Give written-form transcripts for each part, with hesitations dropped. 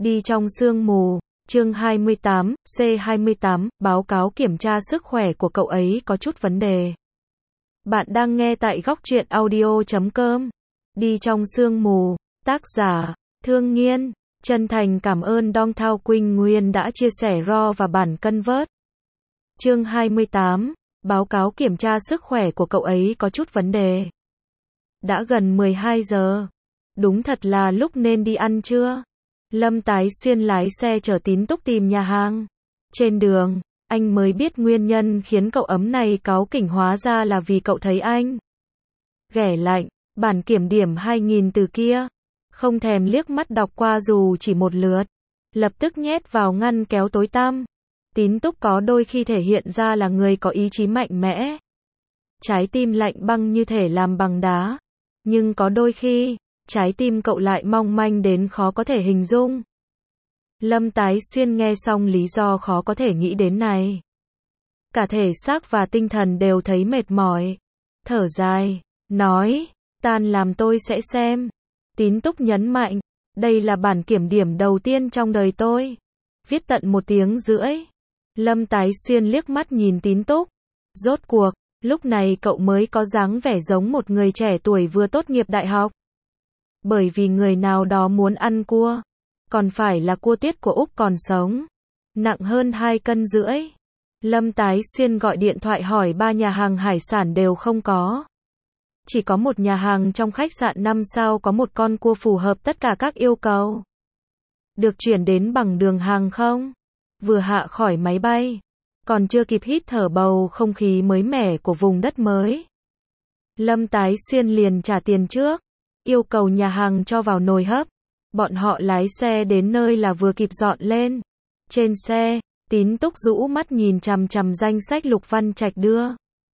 Đi trong sương mù, chương 28, C28, báo cáo kiểm tra sức khỏe của cậu ấy có chút vấn đề. Bạn đang nghe tại góc truyện audio.com. Đi trong sương mù, tác giả, Thương Nghiên, chân thành cảm ơn Dong Thao Quynh Nguyên đã chia sẻ raw và bản convert. Chương 28, báo cáo kiểm tra sức khỏe của cậu ấy có chút vấn đề. Đã gần 12 giờ. Đúng thật là lúc nên đi ăn trưa. Lâm Tái Xuyên lái xe chở Tín Túc tìm nhà hàng. Trên đường, anh mới biết nguyên nhân khiến cậu ấm này cáu kỉnh hóa ra là vì cậu thấy anh ghẻ lạnh, bản kiểm điểm 2000 từ kia. Không thèm liếc mắt đọc qua dù chỉ một lượt. Lập tức nhét vào ngăn kéo tối tăm. Tín Túc có đôi khi thể hiện ra là người có ý chí mạnh mẽ. Trái tim lạnh băng như thể làm bằng đá. Nhưng có đôi khi, trái tim cậu lại mong manh đến khó có thể hình dung. Lâm Tái Xuyên nghe xong lý do khó có thể nghĩ đến này. Cả thể xác và tinh thần đều thấy mệt mỏi. Thở dài, nói, tan làm tôi sẽ xem. Tín Túc nhấn mạnh, đây là bản kiểm điểm đầu tiên trong đời tôi. Viết tận 1 tiếng rưỡi. Lâm Tái Xuyên liếc mắt nhìn Tín Túc. Rốt cuộc, lúc này cậu mới có dáng vẻ giống một người trẻ tuổi vừa tốt nghiệp đại học. Bởi vì người nào đó muốn ăn cua. Còn phải là cua tiết của Úc còn sống. Nặng hơn 2,5 cân. Lâm Tái Xuyên gọi điện thoại hỏi 3 nhà hàng hải sản đều không có. Chỉ có một nhà hàng trong khách sạn 5 sao có một con cua phù hợp tất cả các yêu cầu. Được chuyển đến bằng đường hàng không. Vừa hạ khỏi máy bay. Còn chưa kịp hít thở bầu không khí mới mẻ của vùng đất mới. Lâm Tái Xuyên liền trả tiền trước. Yêu cầu nhà hàng cho vào nồi hấp. Bọn họ lái xe đến nơi là vừa kịp dọn lên. Trên xe, Tín Túc rũ mắt nhìn chằm chằm danh sách Lục Văn Trạch đưa.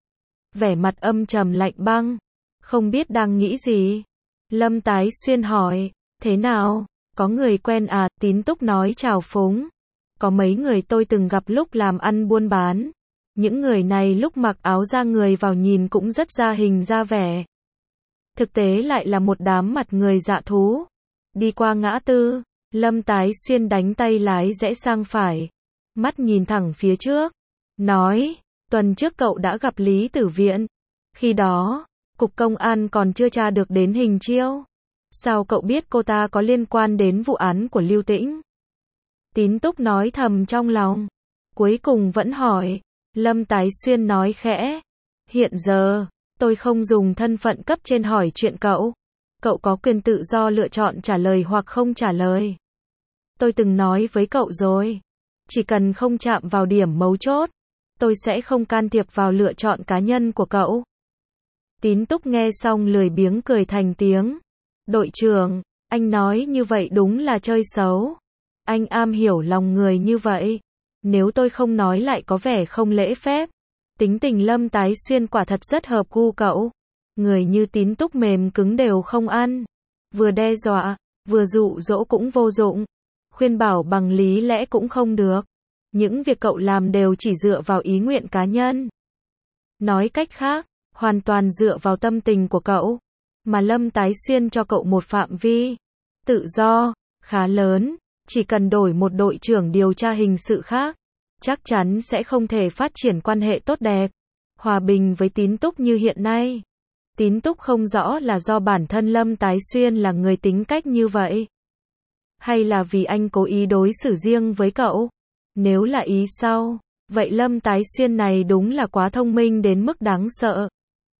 Vẻ mặt âm trầm lạnh băng. Không biết đang nghĩ gì. Lâm Tái Xuyên hỏi, thế nào, có người quen à? Tín Túc nói chào phúng. Có mấy người tôi từng gặp lúc làm ăn buôn bán. Những người này lúc mặc áo da người vào nhìn cũng rất ra hình ra vẻ. Thực tế lại là một đám mặt người dạ thú. Đi qua ngã tư, Lâm Tái Xuyên đánh tay lái rẽ sang phải. Mắt nhìn thẳng phía trước. Nói, tuần trước cậu đã gặp Lý Tử Viện. Khi đó, Cục Công an còn chưa tra được đến Hình Chiêu. Sao cậu biết cô ta có liên quan đến vụ án của Lưu Tĩnh? Tín Túc nói thầm trong lòng. Cuối cùng vẫn hỏi. Lâm Tái Xuyên nói khẽ. Hiện giờ, tôi không dùng thân phận cấp trên hỏi chuyện cậu. Cậu có quyền tự do lựa chọn trả lời hoặc không trả lời. Tôi từng nói với cậu rồi. Chỉ cần không chạm vào điểm mấu chốt, tôi sẽ không can thiệp vào lựa chọn cá nhân của cậu. Tín Túc nghe xong lười biếng cười thành tiếng. Đội trưởng, anh nói như vậy đúng là chơi xấu. Anh am hiểu lòng người như vậy. Nếu tôi không nói lại có vẻ không lễ phép. Tính tình Lâm Tái Xuyên quả thật rất hợp gu cậu. Người như Tín Túc mềm cứng đều không ăn. Vừa đe dọa, vừa dụ dỗ cũng vô dụng. Khuyên bảo bằng lý lẽ cũng không được. Những việc cậu làm đều chỉ dựa vào ý nguyện cá nhân. Nói cách khác, hoàn toàn dựa vào tâm tình của cậu. Mà Lâm Tái Xuyên cho cậu một phạm vi tự do khá lớn. Chỉ cần đổi một đội trưởng điều tra hình sự khác, chắc chắn sẽ không thể phát triển quan hệ tốt đẹp, hòa bình với Tín Túc như hiện nay. Tín Túc không rõ là do bản thân Lâm Tái Xuyên là người tính cách như vậy. Hay là vì anh cố ý đối xử riêng với cậu? Nếu là ý sau, vậy Lâm Tái Xuyên này đúng là quá thông minh đến mức đáng sợ.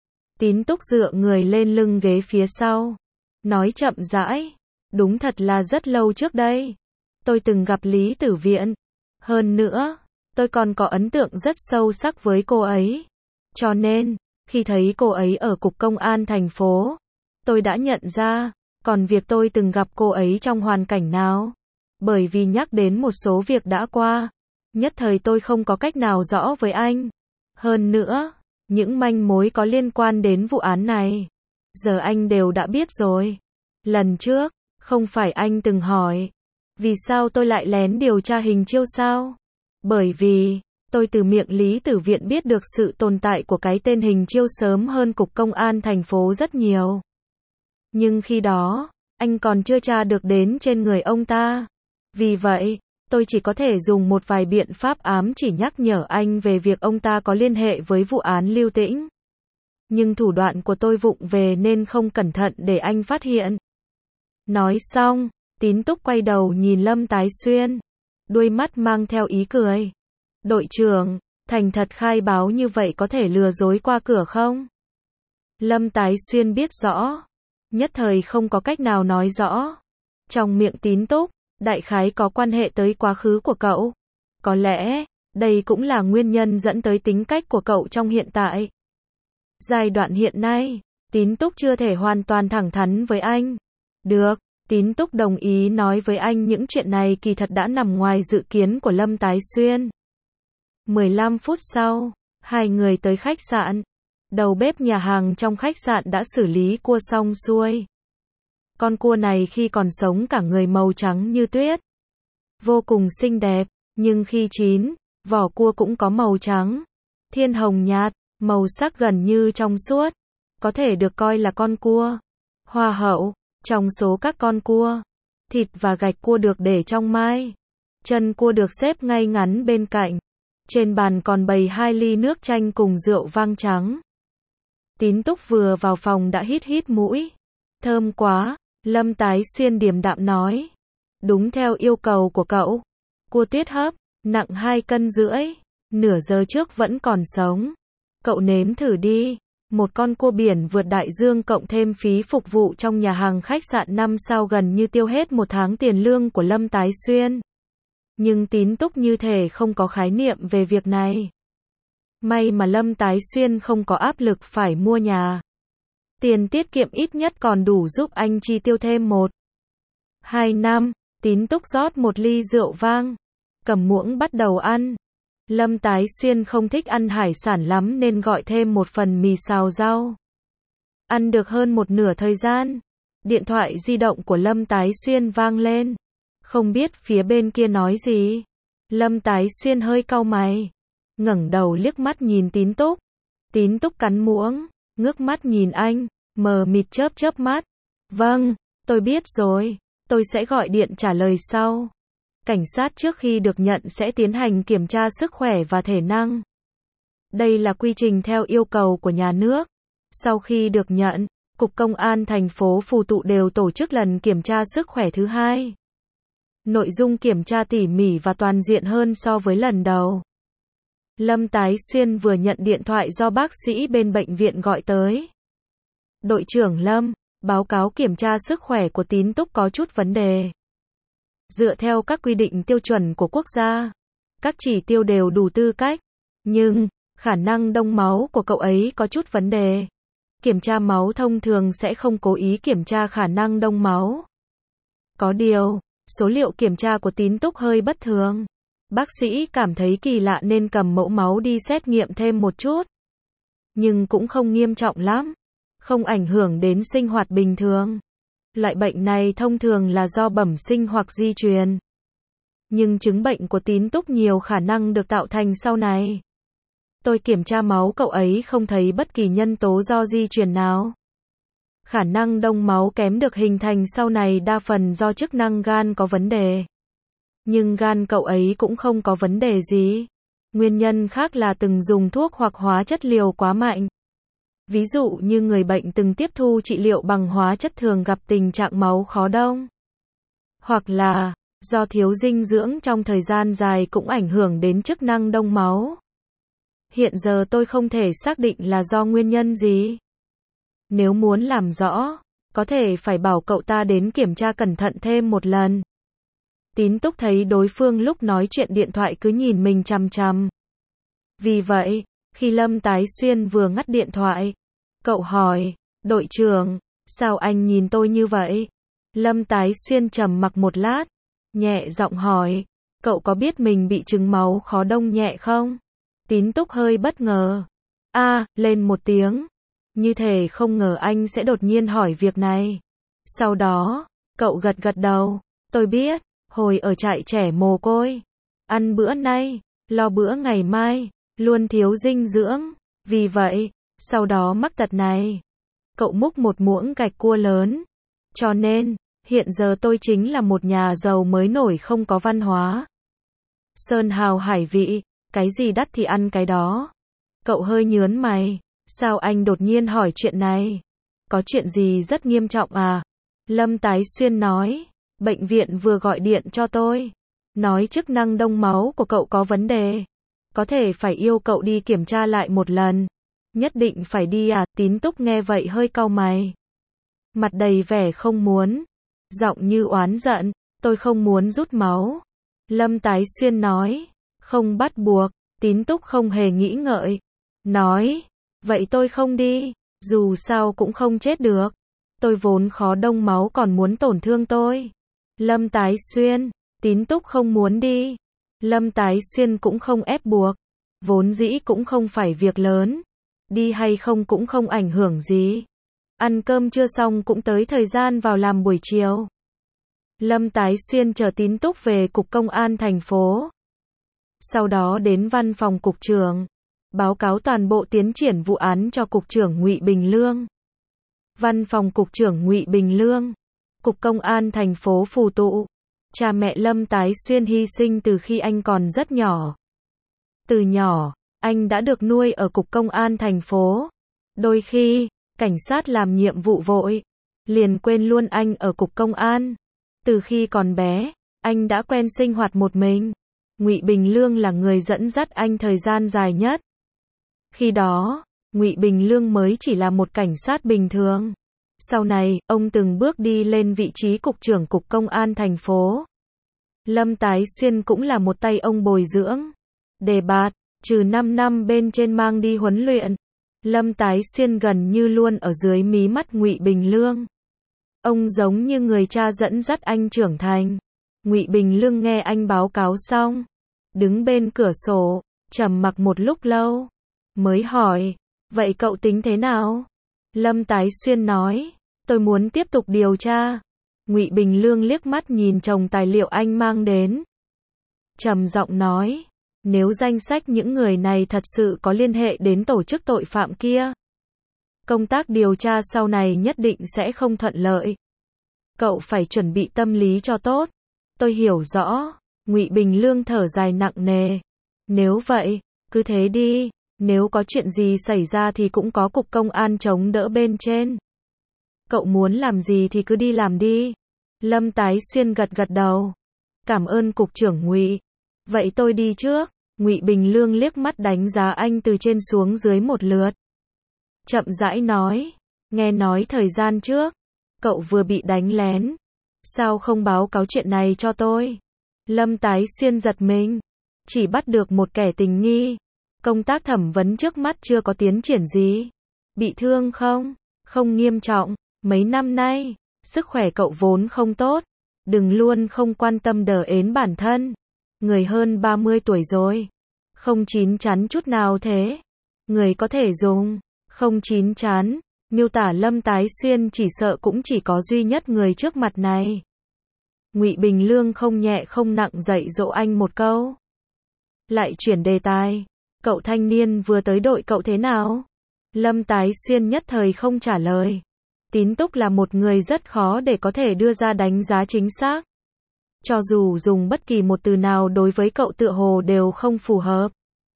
Tín Túc dựa người lên lưng ghế phía sau. Nói chậm rãi. Đúng thật là rất lâu trước đây. Tôi từng gặp Lý Tử Viện. Hơn nữa, tôi còn có ấn tượng rất sâu sắc với cô ấy. Cho nên, khi thấy cô ấy ở Cục Công an thành phố, tôi đã nhận ra, còn việc tôi từng gặp cô ấy trong hoàn cảnh nào. Bởi vì nhắc đến một số việc đã qua, nhất thời tôi không có cách nào rõ với anh. Hơn nữa, những manh mối có liên quan đến vụ án này, giờ anh đều đã biết rồi. Lần trước, không phải anh từng hỏi, vì sao tôi lại lén điều tra Hình Chiêu sao? Bởi vì, tôi từ miệng Lý Tử Viện biết được sự tồn tại của cái tên Hình Chiêu sớm hơn Cục Công an thành phố rất nhiều. Nhưng khi đó, anh còn chưa tra được đến trên người ông ta. Vì vậy, tôi chỉ có thể dùng một vài biện pháp ám chỉ nhắc nhở anh về việc ông ta có liên hệ với vụ án Lưu Tĩnh. Nhưng thủ đoạn của tôi vụng về nên không cẩn thận để anh phát hiện. Nói xong, Tín Túc quay đầu nhìn Lâm Tái Xuyên. Đuôi mắt mang theo ý cười. Đội trưởng, thành thật khai báo như vậy có thể lừa dối qua cửa không? Lâm Tái Xuyên biết rõ. Nhất thời không có cách nào nói rõ. Trong miệng Tín Túc, đại khái có quan hệ tới quá khứ của cậu. Có lẽ, đây cũng là nguyên nhân dẫn tới tính cách của cậu trong hiện tại. Giai đoạn hiện nay, Tín Túc chưa thể hoàn toàn thẳng thắn với anh. Được, Tín Túc đồng ý nói với anh những chuyện này kỳ thật đã nằm ngoài dự kiến của Lâm Tái Xuyên. 15 phút sau, hai người tới khách sạn. Đầu bếp nhà hàng trong khách sạn đã xử lý cua xong xuôi. Con cua này khi còn sống cả người màu trắng như tuyết. Vô cùng xinh đẹp, nhưng khi chín, vỏ cua cũng có màu trắng. Thiên hồng nhạt, màu sắc gần như trong suốt. Có thể được coi là con cua hoa hậu. Trong số các con cua, thịt và gạch cua được để trong mai. Chân cua được xếp ngay ngắn bên cạnh. Trên bàn còn bày 2 ly nước chanh cùng rượu vang trắng. Tín Túc vừa vào phòng đã hít mũi. Thơm quá, Lâm Tái Xuyên điềm đạm nói. Đúng theo yêu cầu của cậu. Cua tuyết hấp, nặng 2,5 cân. Nửa giờ trước vẫn còn sống. Cậu nếm thử đi. Một con cua biển vượt đại dương cộng thêm phí phục vụ trong nhà hàng khách sạn 5 sao gần như tiêu hết 1 tháng tiền lương của Lâm Tái Xuyên. Nhưng Tín Túc như thể không có khái niệm về việc này. May mà Lâm Tái Xuyên không có áp lực phải mua nhà. Tiền tiết kiệm ít nhất còn đủ giúp anh chi tiêu thêm 1-2 năm. Tín Túc rót 1 ly rượu vang. Cầm muỗng bắt đầu ăn. Lâm Tái Xuyên không thích ăn hải sản lắm nên gọi thêm 1 phần mì xào rau. Ăn được hơn một nửa thời gian, điện thoại di động của Lâm Tái Xuyên vang lên. Không biết phía bên kia nói gì. Lâm Tái Xuyên hơi cau mày, ngẩng đầu liếc mắt nhìn Tín Túc. Tín Túc cắn muỗng, ngước mắt nhìn anh, mờ mịt chớp mắt. Vâng, tôi biết rồi, tôi sẽ gọi điện trả lời sau. Cảnh sát trước khi được nhận sẽ tiến hành kiểm tra sức khỏe và thể năng. Đây là quy trình theo yêu cầu của nhà nước. Sau khi được nhận, Cục Công an thành phố Phù Tụ đều tổ chức lần kiểm tra sức khỏe thứ 2. Nội dung kiểm tra tỉ mỉ và toàn diện hơn so với lần đầu. Lâm Tái Xuyên vừa nhận điện thoại do bác sĩ bên bệnh viện gọi tới. Đội trưởng Lâm, báo cáo kiểm tra sức khỏe của Tín Túc có chút vấn đề. Dựa theo các quy định tiêu chuẩn của quốc gia, các chỉ tiêu đều đủ tư cách, nhưng khả năng đông máu của cậu ấy có chút vấn đề. Kiểm tra máu thông thường sẽ không cố ý kiểm tra khả năng đông máu. Có điều, số liệu kiểm tra của Tín Túc hơi bất thường. Bác sĩ cảm thấy kỳ lạ nên cầm mẫu máu đi xét nghiệm thêm một chút. Nhưng cũng không nghiêm trọng lắm, không ảnh hưởng đến sinh hoạt bình thường. Loại bệnh này thông thường là do bẩm sinh hoặc di truyền. Nhưng chứng bệnh của Tín Túc nhiều khả năng được tạo thành sau này. Tôi kiểm tra máu cậu ấy không thấy bất kỳ nhân tố do di truyền nào. Khả năng đông máu kém được hình thành sau này đa phần do chức năng gan có vấn đề. Nhưng gan cậu ấy cũng không có vấn đề gì. Nguyên nhân khác là từng dùng thuốc hoặc hóa chất liều quá mạnh. Ví dụ như người bệnh từng tiếp thu trị liệu bằng hóa chất thường gặp tình trạng máu khó đông. Hoặc là, do thiếu dinh dưỡng trong thời gian dài cũng ảnh hưởng đến chức năng đông máu. Hiện giờ tôi không thể xác định là do nguyên nhân gì. Nếu muốn làm rõ, có thể phải bảo cậu ta đến kiểm tra cẩn thận thêm một lần. Tín Túc thấy đối phương lúc nói chuyện điện thoại cứ nhìn mình chằm chằm. Vì vậy, khi Lâm Tái Xuyên vừa ngắt điện thoại, cậu hỏi, đội trưởng, sao anh nhìn tôi như vậy? Lâm Tái Xuyên trầm mặc một lát, nhẹ giọng hỏi, cậu có biết mình bị chứng máu khó đông nhẹ không? Tín Túc hơi bất ngờ. Lên một tiếng. Như thể không ngờ anh sẽ đột nhiên hỏi việc này. Sau đó, cậu gật đầu. Tôi biết, hồi ở trại trẻ mồ côi. Ăn bữa nay, lo bữa ngày mai, luôn thiếu dinh dưỡng. Vì vậy, sau đó mắc tật này. Cậu múc một muỗng gạch cua lớn. Cho nên, Hiện giờ tôi chính là một nhà giàu mới nổi không có văn hóa. Sơn hào hải vị, cái gì đắt thì ăn cái đó. Cậu hơi nhớn mày, sao anh đột nhiên hỏi chuyện này? Có chuyện gì rất nghiêm trọng à? Lâm Tái Xuyên nói, bệnh viện vừa gọi điện cho tôi. Nói chức năng đông máu của cậu có vấn đề. Có thể phải yêu cậu đi kiểm tra lại một lần. Nhất định phải đi à? Tín Túc nghe vậy hơi cau mày. Mặt đầy vẻ không muốn. Giọng như oán giận, tôi không muốn rút máu. Lâm Tái Xuyên nói, không bắt buộc. Tín Túc không hề nghĩ ngợi. Nói, vậy tôi không đi. Dù sao cũng không chết được. Tôi vốn khó đông máu còn muốn tổn thương tôi. Lâm Tái Xuyên, Tín Túc không muốn đi. Lâm Tái Xuyên cũng không ép buộc. Vốn dĩ cũng không phải việc lớn. Đi hay không cũng không ảnh hưởng gì. Ăn cơm chưa xong cũng tới thời gian vào làm buổi chiều. Lâm Tái Xuyên chờ Tín Túc về cục công an thành phố. Sau đó đến văn phòng cục trưởng. Báo cáo toàn bộ tiến triển vụ án cho cục trưởng Ngụy Bình Lương. Văn phòng cục trưởng Ngụy Bình Lương. Cục công an thành phố Phù Tụ. Cha mẹ Lâm Tái Xuyên hy sinh từ khi anh còn rất nhỏ. Từ nhỏ, anh đã được nuôi ở cục công an thành phố. Đôi khi, cảnh sát làm nhiệm vụ vội, liền quên luôn anh ở cục công an. Từ khi còn bé, anh đã quen sinh hoạt một mình. Ngụy Bình Lương là người dẫn dắt anh thời gian dài nhất. Khi đó, Ngụy Bình Lương mới chỉ là một cảnh sát bình thường. Sau này, ông từng bước đi lên vị trí cục trưởng cục công an thành phố. Lâm Tái Xuyên cũng là một tay ông bồi dưỡng, đề bạt, trừ 5 năm bên trên mang đi huấn luyện. Lâm Tái Xuyên gần như luôn ở dưới mí mắt Ngụy Bình Lương. Ông giống như người cha dẫn dắt anh trưởng thành. Ngụy Bình Lương nghe anh báo cáo xong, đứng bên cửa sổ, trầm mặc một lúc lâu, mới hỏi, vậy cậu tính thế nào? Lâm Tái Xuyên nói, tôi muốn tiếp tục điều tra. Ngụy Bình Lương liếc mắt nhìn chồng tài liệu anh mang đến. Trầm giọng nói, nếu danh sách những người này thật sự có liên hệ đến tổ chức tội phạm kia, công tác điều tra sau này nhất định sẽ không thuận lợi. Cậu phải chuẩn bị tâm lý cho tốt. Tôi hiểu rõ. Ngụy Bình Lương thở dài nặng nề. Nếu vậy, cứ thế đi. Nếu có chuyện gì xảy ra thì cũng có cục công an chống đỡ bên trên. Cậu muốn làm gì thì cứ đi làm đi. Lâm Tái Xuyên gật gật đầu. Cảm ơn cục trưởng Ngụy. Vậy tôi đi trước. Ngụy Bình Lương liếc mắt đánh giá anh từ trên xuống dưới một lượt. Chậm rãi nói, nghe nói thời gian trước, cậu vừa bị đánh lén. Sao không báo cáo chuyện này cho tôi? Lâm Tái Xuyên giật mình. Chỉ bắt được một kẻ tình nghi. Công tác thẩm vấn trước mắt chưa có tiến triển gì. Bị thương không? Không nghiêm trọng. Mấy năm nay, sức khỏe cậu vốn không tốt. Đừng luôn không quan tâm đờ ến bản thân. Người hơn 30 tuổi rồi. Không chín chắn chút nào thế. Người có thể dùng. Không chín chắn. Miêu tả Lâm Tái Xuyên chỉ sợ cũng chỉ có duy nhất người trước mặt này. Ngụy Bình Lương không nhẹ không nặng dạy dỗ anh một câu. Lại chuyển đề tài. Cậu thanh niên vừa tới đội cậu thế nào? Lâm Tái Xuyên nhất thời không trả lời. Tín Túc là một người rất khó để có thể đưa ra đánh giá chính xác. Cho dù dùng bất kỳ một từ nào đối với cậu tựa hồ đều không phù hợp.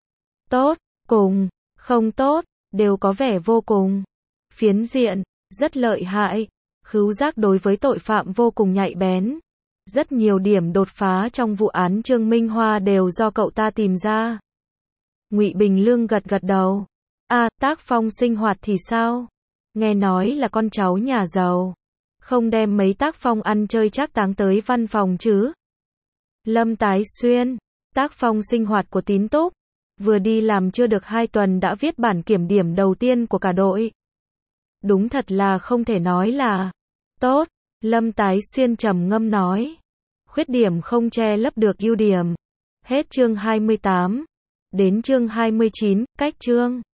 Tốt, cùng, không tốt, đều có vẻ vô cùng phiến diện, rất lợi hại. Khứu giác đối với tội phạm vô cùng nhạy bén. Rất nhiều điểm đột phá trong vụ án Trương Minh Hoa đều do cậu ta tìm ra. Ngụy Bình Lương gật gật đầu. Tác phong sinh hoạt thì sao? Nghe nói là con cháu nhà giàu. Không đem mấy tác phong ăn chơi trác táng tới văn phòng chứ? Lâm Tái Xuyên, tác phong sinh hoạt của Tín Túc. Vừa đi làm chưa được 2 tuần đã viết bản kiểm điểm đầu tiên của cả đội. Đúng thật là không thể nói là tốt. Lâm Tái Xuyên trầm ngâm nói. Khuyết điểm không che lấp được ưu điểm. Hết chương 28. Đến chương 29, cách chương.